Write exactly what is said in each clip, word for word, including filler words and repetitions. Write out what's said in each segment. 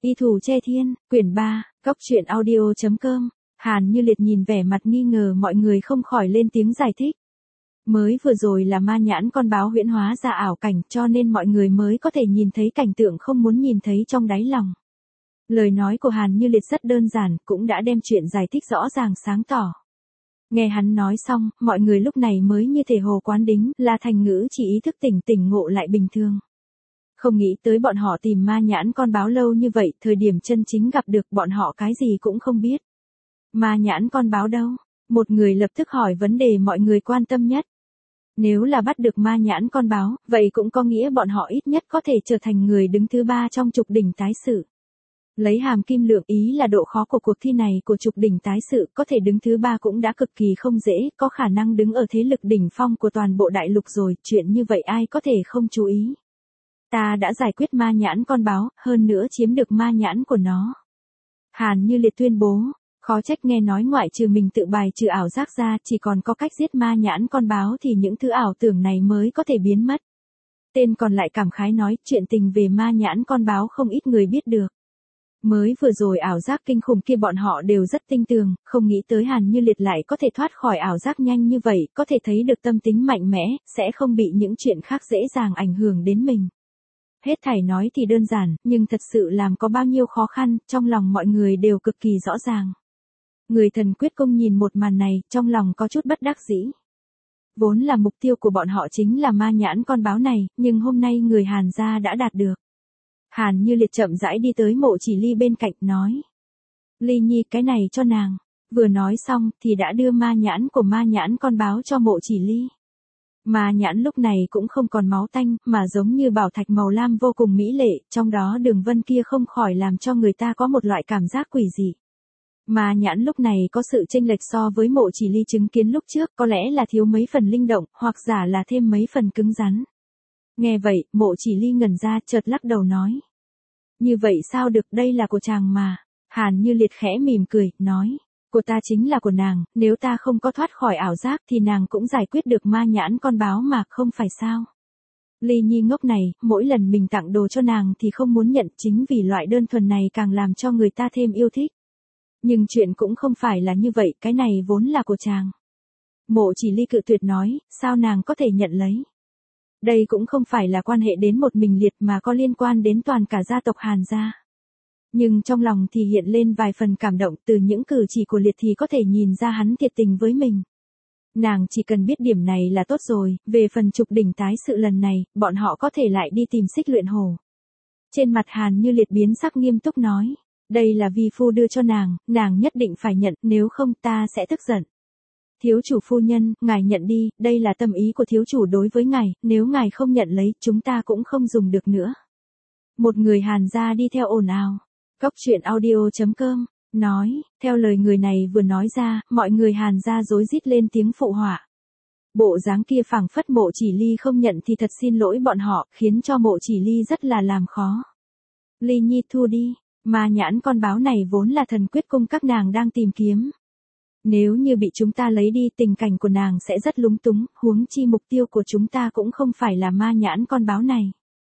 Y Thủ Che Thiên, quyển ba, Cóc Truyện Audio chấm com. Hàn Như Liệt nhìn vẻ mặt nghi ngờ mọi người không khỏi lên tiếng giải thích. Mới vừa rồi là ma nhãn con báo huyễn hóa ra ảo cảnh cho nên mọi người mới có thể nhìn thấy cảnh tượng không muốn nhìn thấy trong đáy lòng. Lời nói của Hàn Như Liệt rất đơn giản, cũng đã đem chuyện giải thích rõ ràng sáng tỏ. Nghe hắn nói xong, mọi người lúc này mới như thể hồ quán đính, là thành ngữ chỉ ý thức tỉnh tỉnh ngộ lại bình thường. Không nghĩ tới bọn họ tìm ma nhãn con báo lâu như vậy, thời điểm chân chính gặp được bọn họ cái gì cũng không biết. Ma nhãn con báo đâu? Một người lập tức hỏi vấn đề mọi người quan tâm nhất. Nếu là bắt được ma nhãn con báo, vậy cũng có nghĩa bọn họ ít nhất có thể trở thành người đứng thứ ba trong trục đỉnh tái sự. Lấy hàm kim lượng ý là độ khó của cuộc thi này của trục đỉnh tái sự, có thể đứng thứ ba cũng đã cực kỳ không dễ, có khả năng đứng ở thế lực đỉnh phong của toàn bộ đại lục rồi, chuyện như vậy ai có thể không chú ý. Ta đã giải quyết ma nhãn con báo, hơn nữa chiếm được ma nhãn của nó. Hàn Như Liệt tuyên bố, khó trách nghe nói ngoại trừ mình tự bài trừ ảo giác ra, chỉ còn có cách giết ma nhãn con báo thì những thứ ảo tưởng này mới có thể biến mất. Tên còn lại cảm khái nói, chuyện tình về ma nhãn con báo không ít người biết được. Mới vừa rồi ảo giác kinh khủng kia bọn họ đều rất tinh tường, không nghĩ tới Hàn Như Liệt lại có thể thoát khỏi ảo giác nhanh như vậy, có thể thấy được tâm tính mạnh mẽ, sẽ không bị những chuyện khác dễ dàng ảnh hưởng đến mình. Hết thảy nói thì đơn giản, nhưng thật sự làm có bao nhiêu khó khăn, trong lòng mọi người đều cực kỳ rõ ràng. Người Thần Quyết Cung nhìn một màn này, trong lòng có chút bất đắc dĩ. Vốn là mục tiêu của bọn họ chính là ma nhãn con báo này, nhưng hôm nay người Hàn gia đã đạt được. Hàn Như Liệt chậm rãi đi tới Mộ Chỉ Ly bên cạnh, nói. Ly Nhi, cái này cho nàng. Vừa nói xong, thì đã đưa ma nhãn của ma nhãn con báo cho Mộ Chỉ Ly. Ma nhãn lúc này cũng không còn máu tanh, mà giống như bảo thạch màu lam vô cùng mỹ lệ, trong đó đường vân kia không khỏi làm cho người ta có một loại cảm giác quỷ dị. Ma nhãn lúc này có sự chênh lệch so với Mộ Chỉ Ly chứng kiến lúc trước, có lẽ là thiếu mấy phần linh động, hoặc giả là thêm mấy phần cứng rắn. Nghe vậy, Mộ Chỉ Ly ngẩn ra, chợt lắc đầu nói. Như vậy sao được, đây là của chàng mà. Hàn Như Liệt khẽ mỉm cười, nói. Của ta chính là của nàng, nếu ta không có thoát khỏi ảo giác thì nàng cũng giải quyết được ma nhãn con báo mà, không phải sao. Ly Nhi ngốc này, mỗi lần mình tặng đồ cho nàng thì không muốn nhận, chính vì loại đơn thuần này càng làm cho người ta thêm yêu thích. Nhưng chuyện cũng không phải là như vậy, cái này vốn là của chàng. Mộ Chỉ Ly cự tuyệt nói, sao nàng có thể nhận lấy. Đây cũng không phải là quan hệ đến một mình Liệt mà có liên quan đến toàn cả gia tộc Hàn gia. Nhưng trong lòng thì hiện lên vài phần cảm động, từ những cử chỉ của Liệt thì có thể nhìn ra hắn thiệt tình với mình. Nàng chỉ cần biết điểm này là tốt rồi, về phần trục đỉnh tái sự lần này, bọn họ có thể lại đi tìm Xích Luyện Hổ. Trên mặt Hàn Như Liệt biến sắc nghiêm túc nói, đây là vi phu đưa cho nàng, nàng nhất định phải nhận, nếu không ta sẽ tức giận. Thiếu chủ phu nhân, ngài nhận đi, đây là tâm ý của thiếu chủ đối với ngài, nếu ngài không nhận lấy, chúng ta cũng không dùng được nữa. Một người Hàn gia đi theo ồn ào. Cóc Truyện Audio chấm com, nói, theo lời người này vừa nói ra, mọi người Hàn gia rối rít lên tiếng phụ họa. Bộ dáng kia phảng phất Mộ Chỉ Ly không nhận thì thật xin lỗi bọn họ, khiến cho Mộ Chỉ Ly rất là làm khó. Ly Nhi thu đi, ma nhãn con báo này vốn là Thần Quyết Cung các nàng đang tìm kiếm. Nếu như bị chúng ta lấy đi, tình cảnh của nàng sẽ rất lúng túng, huống chi mục tiêu của chúng ta cũng không phải là ma nhãn con báo này.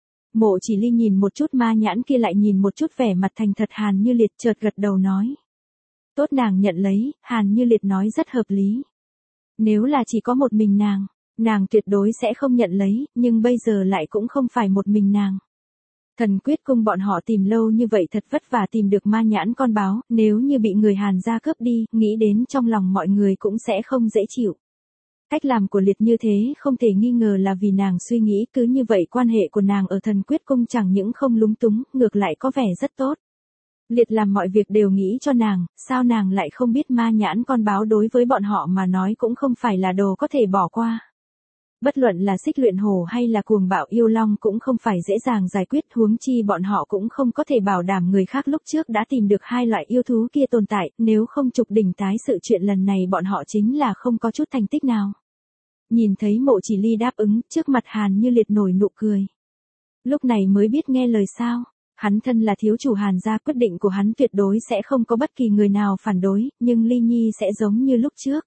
Mộ Chỉ Ly nhìn một chút ma nhãn kia lại nhìn một chút vẻ mặt thành thật Hàn Như Liệt, chợt gật đầu nói. Tốt, nàng nhận lấy, Hàn Như Liệt nói rất hợp lý. Nếu là chỉ có một mình nàng, nàng tuyệt đối sẽ không nhận lấy, nhưng bây giờ lại cũng không phải một mình nàng. Thần Quyết Cung bọn họ tìm lâu như vậy thật vất vả tìm được ma nhãn con báo, nếu như bị người Hàn gia cướp đi, nghĩ đến trong lòng mọi người cũng sẽ không dễ chịu. Cách làm của Liệt như thế không thể nghi ngờ là vì nàng suy nghĩ, cứ như vậy quan hệ của nàng ở Thần Quyết Cung chẳng những không lúng túng, ngược lại có vẻ rất tốt. Liệt làm mọi việc đều nghĩ cho nàng, sao nàng lại không biết ma nhãn con báo đối với bọn họ mà nói cũng không phải là đồ có thể bỏ qua. Bất luận là Xích Luyện Hổ hay là Cuồng Bạo Yêu Long cũng không phải dễ dàng giải quyết, huống chi bọn họ cũng không có thể bảo đảm người khác lúc trước đã tìm được hai loại yêu thú kia tồn tại, nếu không trục đỉnh tái sự chuyện lần này bọn họ chính là không có chút thành tích nào. Nhìn thấy Mộ Chỉ Ly đáp ứng, trước mặt Hàn Như Liệt nổi nụ cười. Lúc này mới biết nghe lời sao, hắn thân là thiếu chủ Hàn gia, quyết định của hắn tuyệt đối sẽ không có bất kỳ người nào phản đối, nhưng Ly Nhi sẽ giống như lúc trước.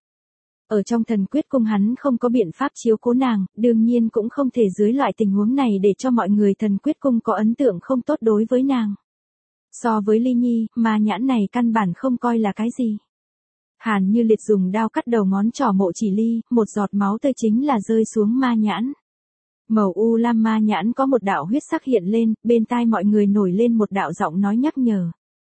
Ở trong Thần Quyết Cung hắn không có biện pháp chiếu cố nàng, đương nhiên cũng không thể dưới loại tình huống này để cho mọi người Thần Quyết Cung có ấn tượng không tốt đối với nàng. So với Ly Nhi, ma nhãn này căn bản không coi là cái gì. Hàn Như Liệt dùng đao cắt đầu ngón trỏ Mộ Chỉ Ly, một giọt máu tươi chính là rơi xuống ma nhãn. Màu u lam ma nhãn có một đạo huyết sắc hiện lên, bên tai mọi người nổi lên một đạo giọng nói nhắc nhở.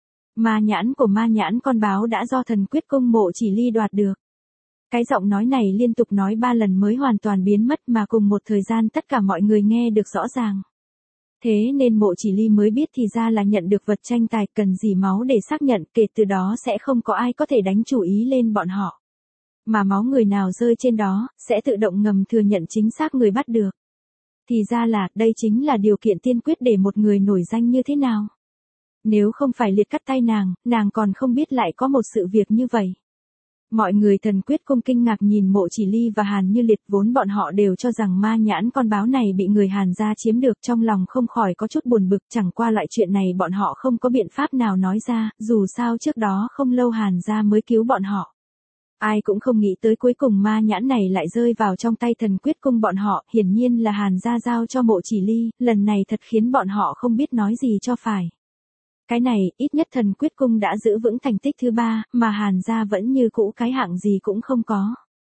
Ma nhãn của ma nhãn con báo đã do thần quyết cung Mộ Chỉ Ly đoạt được. Cái giọng nói này liên tục nói ba lần mới hoàn toàn biến mất mà cùng một thời gian tất cả mọi người nghe được rõ ràng. Thế nên Mộ Chỉ Ly mới biết thì ra là nhận được vật tranh tài cần gì máu để xác nhận, kể từ đó sẽ không có ai có thể đánh chủ ý lên bọn họ. Mà máu người nào rơi trên đó, sẽ tự động ngầm thừa nhận chính xác người bắt được. Thì ra là, đây chính là điều kiện tiên quyết để một người nổi danh như thế nào. Nếu không phải Liệt cắt tay nàng, nàng còn không biết lại có một sự việc như vậy. Mọi người thần quyết cung kinh ngạc nhìn Mộ Chỉ Ly và Hàn Như Liệt, vốn bọn họ đều cho rằng ma nhãn con báo này bị người Hàn gia chiếm được, trong lòng không khỏi có chút buồn bực, chẳng qua loại chuyện này bọn họ không có biện pháp nào nói ra, dù sao trước đó không lâu Hàn gia mới cứu bọn họ. Ai cũng không nghĩ tới cuối cùng ma nhãn này lại rơi vào trong tay thần quyết cung bọn họ, hiển nhiên là Hàn gia giao cho Mộ Chỉ Ly, lần này thật khiến bọn họ không biết nói gì cho phải. Cái này, ít nhất thần quyết cung đã giữ vững thành tích thứ ba, mà Hàn gia vẫn như cũ cái hạng gì cũng không có.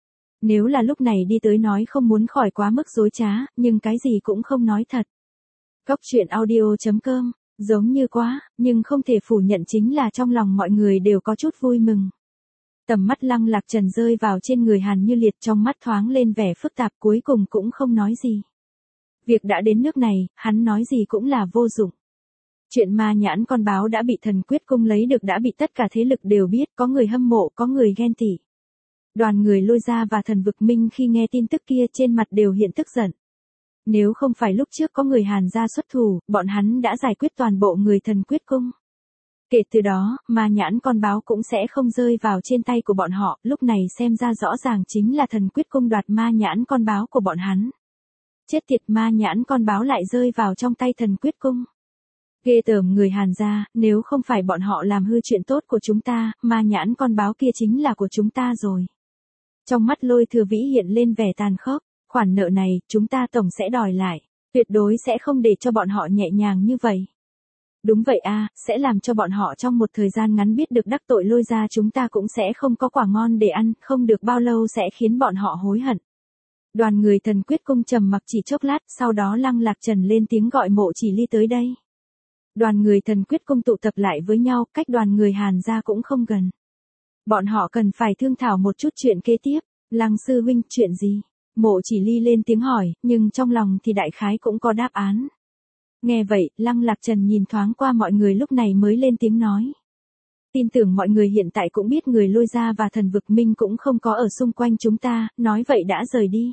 Nếu là lúc này đi tới nói không muốn khỏi quá mức dối trá, nhưng cái gì cũng không nói thật. Cốc truyện audio chấm com, giống như quá, nhưng không thể phủ nhận chính là trong lòng mọi người đều có chút vui mừng. Tầm mắt Lăng Lạc Trần rơi vào trên người Hàn Như Liệt, trong mắt thoáng lên vẻ phức tạp, cuối cùng cũng không nói gì. Việc đã đến nước này, hắn nói gì cũng là vô dụng. Chuyện ma nhãn con báo đã bị thần quyết cung lấy được đã bị tất cả thế lực đều biết, có người hâm mộ, có người ghen tị. Đoàn người Lôi Gia và Thần Vực Minh khi nghe tin tức kia trên mặt đều hiện tức giận. Nếu không phải lúc trước có người Hàn gia xuất thủ, bọn hắn đã giải quyết toàn bộ người thần quyết cung. Kể từ đó, ma nhãn con báo cũng sẽ không rơi vào trên tay của bọn họ, lúc này xem ra rõ ràng chính là thần quyết cung đoạt ma nhãn con báo của bọn hắn. Chết tiệt, ma nhãn con báo lại rơi vào trong tay thần quyết cung. Ghê tởm người Hàn gia, nếu không phải bọn họ làm hư chuyện tốt của chúng ta, ma nhãn con báo kia chính là của chúng ta rồi. Trong mắt Lôi Thừa Vĩ hiện lên vẻ tàn khốc, khoản nợ này, chúng ta tổng sẽ đòi lại, tuyệt đối sẽ không để cho bọn họ nhẹ nhàng như vậy. Đúng vậy a, sẽ làm cho bọn họ trong một thời gian ngắn biết được đắc tội Lôi gia chúng ta cũng sẽ không có quả ngon để ăn, không được bao lâu sẽ khiến bọn họ hối hận. Đoàn người thần quyết cung trầm mặc chỉ chốc lát, sau đó Lăng Lạc Trần lên tiếng gọi Mộ Chỉ Ly tới đây. Đoàn người thần quyết cung tụ tập lại với nhau, cách đoàn người Hàn gia cũng không gần. Bọn họ cần phải thương thảo một chút chuyện kế tiếp. Lăng sư huynh, chuyện gì? Mộ Chỉ Ly lên tiếng hỏi, nhưng trong lòng thì đại khái cũng có đáp án. Nghe vậy, Lăng Lạc Trần nhìn thoáng qua mọi người lúc này mới lên tiếng nói. Tin tưởng mọi người hiện tại cũng biết người Lôi Gia và Thần Vực Minh cũng không có ở xung quanh chúng ta, nói vậy đã rời đi.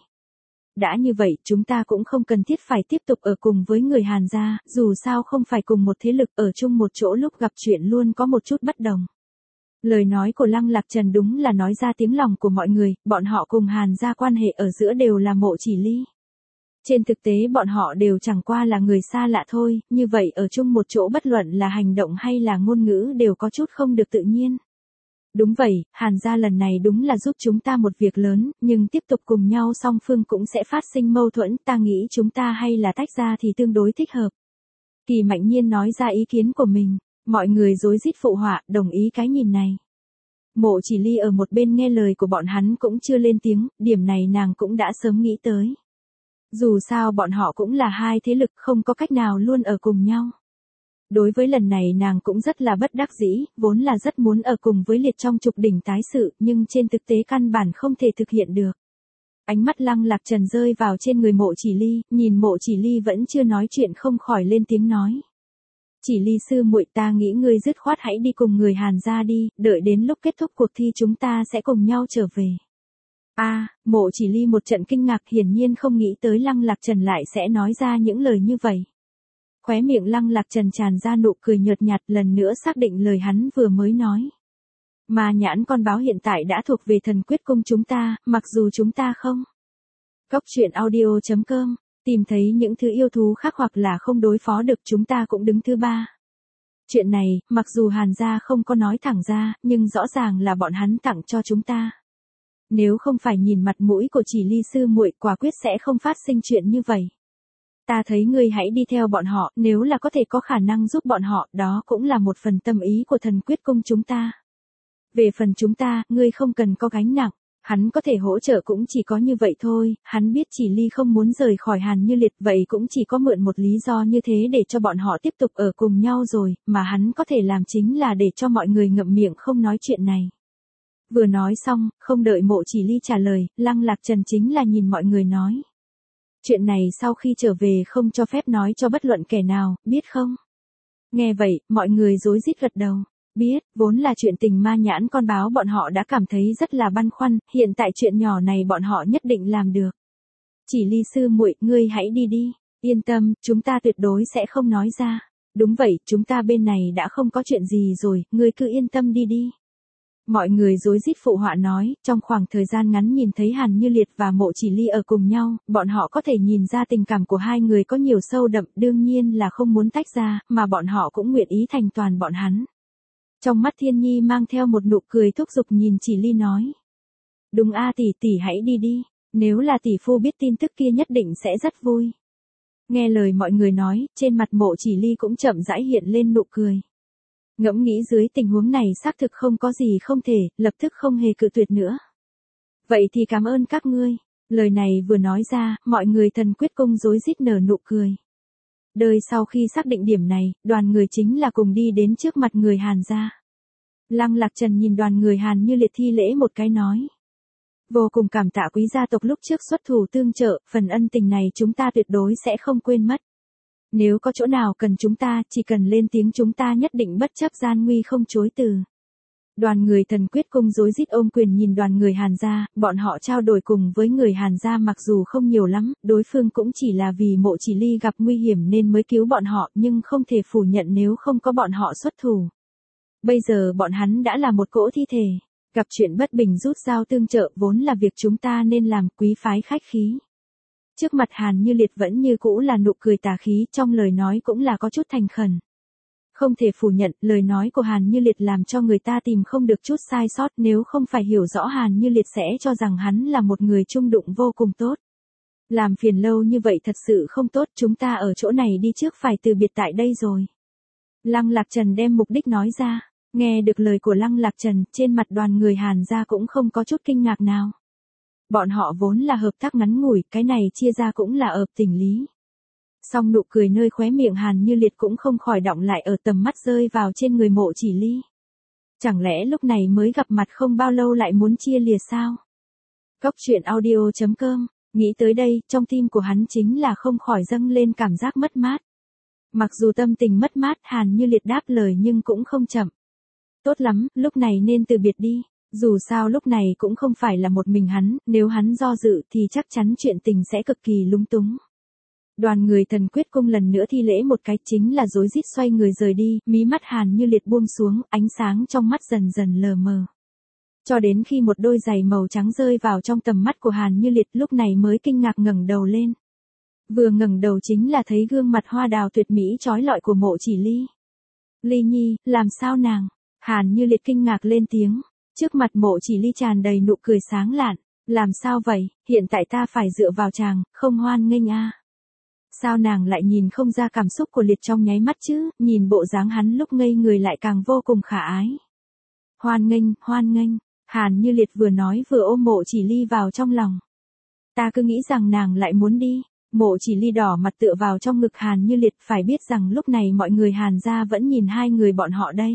Đã như vậy, chúng ta cũng không cần thiết phải tiếp tục ở cùng với người Hàn gia, dù sao không phải cùng một thế lực, ở chung một chỗ lúc gặp chuyện luôn có một chút bất đồng. Lời nói của Lăng Lạc Trần đúng là nói ra tiếng lòng của mọi người, bọn họ cùng Hàn gia quan hệ ở giữa đều là Mộ Chỉ Ly. Trên thực tế bọn họ đều chẳng qua là người xa lạ thôi, như vậy ở chung một chỗ bất luận là hành động hay là ngôn ngữ đều có chút không được tự nhiên. Đúng vậy, Hàn gia lần này đúng là giúp chúng ta một việc lớn, nhưng tiếp tục cùng nhau song phương cũng sẽ phát sinh mâu thuẫn, ta nghĩ chúng ta hay là tách ra thì tương đối thích hợp. Kỳ Mạnh Nhiên nói ra ý kiến của mình, mọi người rối rít phụ họa, đồng ý cái nhìn này. Mộ Chỉ Ly ở một bên nghe lời của bọn hắn cũng chưa lên tiếng, điểm này nàng cũng đã sớm nghĩ tới. Dù sao bọn họ cũng là hai thế lực, không có cách nào luôn ở cùng nhau. Đối với lần này nàng cũng rất là bất đắc dĩ, vốn là rất muốn ở cùng với Liệt trong trục đỉnh tái sự, nhưng trên thực tế căn bản không thể thực hiện được. Ánh mắt Lăng Lạc Trần rơi vào trên người Mộ Chỉ Ly, nhìn Mộ Chỉ Ly vẫn chưa nói chuyện không khỏi lên tiếng nói. Chỉ Ly sư muội, ta nghĩ ngươi dứt khoát hãy đi cùng người Hàn gia đi, đợi đến lúc kết thúc cuộc thi chúng ta sẽ cùng nhau trở về. A, à, Mộ Chỉ Ly một trận kinh ngạc, hiển nhiên không nghĩ tới Lăng Lạc Trần lại sẽ nói ra những lời như vậy. Khóe miệng Lăng Lạc Trần tràn ra nụ cười nhợt nhạt, lần nữa xác định lời hắn vừa mới nói. Ma nhãn con báo hiện tại đã thuộc về thần quyết cung chúng ta, mặc dù chúng ta không. Cốc truyện audio chấm com, tìm thấy những thứ yêu thú khác hoặc là không đối phó được chúng ta cũng đứng thứ ba. Chuyện này, mặc dù Hàn gia không có nói thẳng ra, nhưng rõ ràng là bọn hắn tặng cho chúng ta. Nếu không phải nhìn mặt mũi của Chỉ Ly sư muội, quả quyết sẽ không phát sinh chuyện như vậy. Ta thấy ngươi hãy đi theo bọn họ, nếu là có thể có khả năng giúp bọn họ, đó cũng là một phần tâm ý của thần quyết cung chúng ta. Về phần chúng ta, ngươi không cần có gánh nặng. Hắn có thể hỗ trợ cũng chỉ có như vậy thôi, hắn biết chỉ Ly không muốn rời khỏi Hàn Như Liệt, vậy cũng chỉ có mượn một lý do như thế để cho bọn họ tiếp tục ở cùng nhau rồi, mà hắn có thể làm chính là để cho mọi người ngậm miệng không nói chuyện này. Vừa nói xong, không đợi Mộ Chỉ Ly trả lời, Lăng Lạc Trần chính là nhìn mọi người nói. Chuyện này sau khi trở về không cho phép nói cho bất luận kẻ nào, biết không? Nghe vậy, mọi người rối rít gật đầu. Biết, vốn là chuyện tình ma nhãn con báo bọn họ đã cảm thấy rất là băn khoăn, hiện tại chuyện nhỏ này bọn họ nhất định làm được. Chỉ Ly sư muội, ngươi hãy đi đi, yên tâm, chúng ta tuyệt đối sẽ không nói ra. Đúng vậy, chúng ta bên này đã không có chuyện gì rồi, ngươi cứ yên tâm đi đi. Mọi người rối rít phụ họa nói, trong khoảng thời gian ngắn nhìn thấy Hàn Như Liệt và Mộ Chỉ Ly ở cùng nhau, bọn họ có thể nhìn ra tình cảm của hai người có nhiều sâu đậm, đương nhiên là không muốn tách ra, mà bọn họ cũng nguyện ý thành toàn bọn hắn. Trong mắt Thiên Nhi mang theo một nụ cười thúc giục nhìn Chỉ Ly nói. Đúng a tỷ tỷ hãy đi đi, nếu là tỷ phu biết tin tức kia nhất định sẽ rất vui. Nghe lời mọi người nói, trên mặt Mộ Chỉ Ly cũng chậm rãi hiện lên nụ cười. Ngẫm nghĩ dưới tình huống này xác thực không có gì không thể, lập tức không hề cự tuyệt nữa. Vậy thì cảm ơn các ngươi. Lời này vừa nói ra, mọi người thần quyết cung rối rít nở nụ cười. Đời sau khi xác định điểm này, đoàn người chính là cùng đi đến trước mặt người Hàn gia. Lăng Lạc Trần nhìn đoàn người Hàn Như Liệt thi lễ một cái nói. Vô cùng cảm tạ quý gia tộc lúc trước xuất thủ tương trợ, phần ân tình này chúng ta tuyệt đối sẽ không quên mất. Nếu có chỗ nào cần chúng ta, chỉ cần lên tiếng chúng ta nhất định bất chấp gian nguy không chối từ. Đoàn người thần quyết cung rối rít ôm quyền nhìn đoàn người Hàn gia, bọn họ trao đổi cùng với người Hàn gia mặc dù không nhiều lắm, đối phương cũng chỉ là vì Mộ Chỉ Ly gặp nguy hiểm nên mới cứu bọn họ, nhưng không thể phủ nhận nếu không có bọn họ xuất thủ. Bây giờ bọn hắn đã là một cỗ thi thể, gặp chuyện bất bình rút dao tương trợ vốn là việc chúng ta nên làm, quý phái khách khí. Trước mặt Hàn Như Liệt vẫn như cũ là nụ cười tà khí, trong lời nói cũng là có chút thành khẩn. Không thể phủ nhận, lời nói của Hàn Như Liệt làm cho người ta tìm không được chút sai sót, nếu không phải hiểu rõ Hàn Như Liệt sẽ cho rằng hắn là một người trung đụng vô cùng tốt. Làm phiền lâu như vậy thật sự không tốt, chúng ta ở chỗ này đi trước phải từ biệt tại đây rồi. Lăng Lạc Trần đem mục đích nói ra, nghe được lời của Lăng Lạc Trần, trên mặt đoàn người Hàn gia cũng không có chút kinh ngạc nào. Bọn họ vốn là hợp tác ngắn ngủi, cái này chia ra cũng là hợp tình lý. Song nụ cười nơi khóe miệng Hàn Như Liệt cũng không khỏi đọng lại ở tầm mắt rơi vào trên người Mộ Chỉ Ly. Chẳng lẽ lúc này mới gặp mặt không bao lâu lại muốn chia lìa sao? Góc truyện audio chấm com, nghĩ tới đây, trong tim của hắn chính là không khỏi dâng lên cảm giác mất mát. Mặc dù tâm tình mất mát, Hàn Như Liệt đáp lời nhưng cũng không chậm. Tốt lắm, lúc này nên từ biệt đi. Dù sao lúc này cũng không phải là một mình hắn, nếu hắn do dự thì chắc chắn chuyện tình sẽ cực kỳ lung túng. Đoàn người thần quyết cung lần nữa thi lễ một cái chính là rối rít xoay người rời đi, mí mắt Hàn Như Liệt buông xuống, ánh sáng trong mắt dần dần lờ mờ. Cho đến khi một đôi giày màu trắng rơi vào trong tầm mắt của Hàn Như Liệt lúc này mới kinh ngạc ngẩng đầu lên. Vừa ngẩng đầu chính là thấy gương mặt hoa đào tuyệt mỹ trói lọi của Mộ Chỉ Ly. Ly Nhi, làm sao nàng? Hàn Như Liệt kinh ngạc lên tiếng. Trước mặt Mộ Chỉ Ly tràn đầy nụ cười sáng lạn. Làm sao vậy, hiện tại ta phải dựa vào chàng, không hoan nghênh a. À. Sao nàng lại nhìn không ra cảm xúc của Liệt trong nháy mắt chứ, nhìn bộ dáng hắn lúc ngây người lại càng vô cùng khả ái. Hoan nghênh, hoan nghênh, Hàn Như Liệt vừa nói vừa ôm Mộ Chỉ Ly vào trong lòng. Ta cứ nghĩ rằng nàng lại muốn đi. Mộ Chỉ Ly đỏ mặt tựa vào trong ngực Hàn Như Liệt, phải biết rằng lúc này mọi người Hàn gia vẫn nhìn hai người bọn họ đây.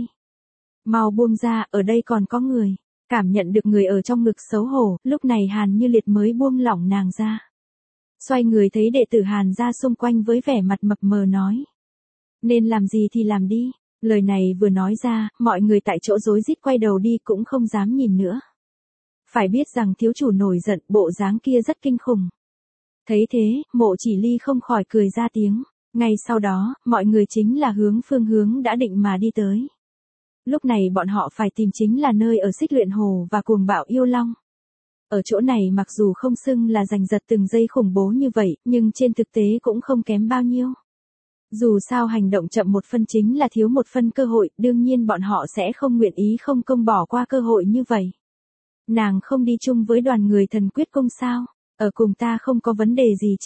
Mau buông ra, ở đây còn có người. Cảm nhận được người ở trong ngực xấu hổ, lúc này Hàn Như Liệt mới buông lỏng nàng ra. Xoay người thấy đệ tử Hàn gia xung quanh với vẻ mặt mập mờ nói. Nên làm gì thì làm đi. Lời này vừa nói ra, mọi người tại chỗ rối rít quay đầu đi cũng không dám nhìn nữa. Phải biết rằng thiếu chủ nổi giận, bộ dáng kia rất kinh khủng. Thấy thế, Mộ Chỉ Ly không khỏi cười ra tiếng. Ngay sau đó, mọi người chính là hướng phương hướng đã định mà đi tới. Lúc này bọn họ phải tìm chính là nơi ở Xích Luyện Hồ và Cuồng Bạo Yêu Long. Ở chỗ này mặc dù không xưng là giành giật từng giây khủng bố như vậy, nhưng trên thực tế cũng không kém bao nhiêu. Dù sao hành động chậm một phân chính là thiếu một phân cơ hội, đương nhiên bọn họ sẽ không nguyện ý không công bỏ qua cơ hội như vậy. Nàng không đi chung với đoàn người thần quyết cung sao? Ở cùng ta không có vấn đề gì chứ?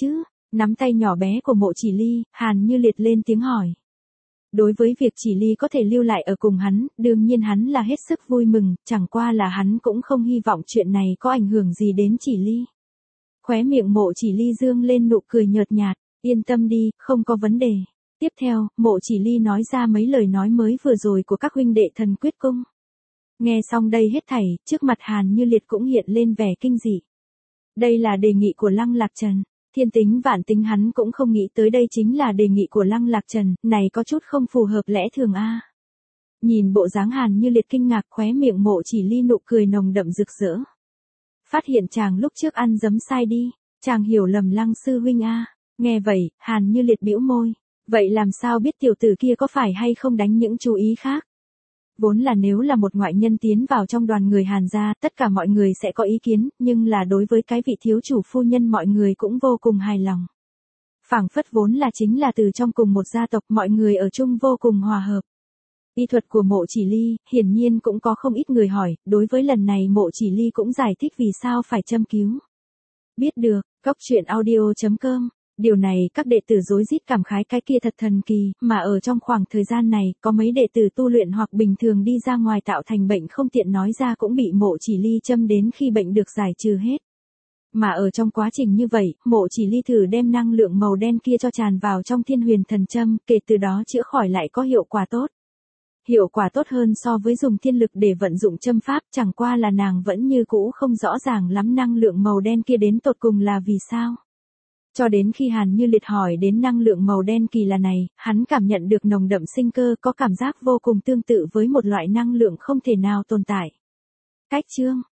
Nắm tay nhỏ bé của Mộ Chỉ Ly, Hàn Như Liệt lên tiếng hỏi. Đối với việc Chỉ Ly có thể lưu lại ở cùng hắn, đương nhiên hắn là hết sức vui mừng, chẳng qua là hắn cũng không hy vọng chuyện này có ảnh hưởng gì đến Chỉ Ly. Khóe miệng Mộ Chỉ Ly dương lên nụ cười nhợt nhạt, yên tâm đi, không có vấn đề. Tiếp theo, Mộ Chỉ Ly nói ra mấy lời nói mới vừa rồi của các huynh đệ Thần Quyết Cung. Nghe xong đây hết thảy, trước mặt Hàn Như Liệt cũng hiện lên vẻ kinh dị. Đây là đề nghị của Lăng Lạc Trần. Thiên tính vạn tính hắn cũng không nghĩ tới đây chính là đề nghị của Lăng Lạc Trần, này có chút không phù hợp lẽ thường a. Nhìn bộ dáng Hàn Như Liệt kinh ngạc, khóe miệng Mộ Chỉ Ly nụ cười nồng đậm rực rỡ. Phát hiện chàng lúc trước ăn dấm sai đi, chàng hiểu lầm Lăng sư huynh a. Nghe vậy, Hàn Như Liệt bĩu môi, vậy làm sao biết tiểu tử kia có phải hay không đánh những chú ý khác? Vốn là nếu là một ngoại nhân tiến vào trong đoàn người Hàn gia, tất cả mọi người sẽ có ý kiến, nhưng là đối với cái vị thiếu chủ phu nhân mọi người cũng vô cùng hài lòng. Phảng phất vốn là chính là từ trong cùng một gia tộc, mọi người ở chung vô cùng hòa hợp. Y thuật của Mộ Chỉ Ly, hiển nhiên cũng có không ít người hỏi, đối với lần này Mộ Chỉ Ly cũng giải thích vì sao phải châm cứu. Biết được, cốc truyện audio chấm com. Điều này các đệ tử rối rít cảm khái cái kia thật thần kỳ, mà ở trong khoảng thời gian này, có mấy đệ tử tu luyện hoặc bình thường đi ra ngoài tạo thành bệnh không tiện nói ra cũng bị Mộ Chỉ Ly châm đến khi bệnh được giải trừ hết. Mà ở trong quá trình như vậy, Mộ Chỉ Ly thử đem năng lượng màu đen kia cho tràn vào trong Thiên Huyền Thần Châm, kể từ đó chữa khỏi lại có hiệu quả tốt. Hiệu quả tốt hơn so với dùng thiên lực để vận dụng châm pháp, chẳng qua là nàng vẫn như cũ không rõ ràng lắm năng lượng màu đen kia đến tột cùng là vì sao. Cho đến khi Hàn Như Liệt hỏi đến năng lượng màu đen kỳ lạ này, hắn cảm nhận được nồng đậm sinh cơ, có cảm giác vô cùng tương tự với một loại năng lượng không thể nào tồn tại. Cách chương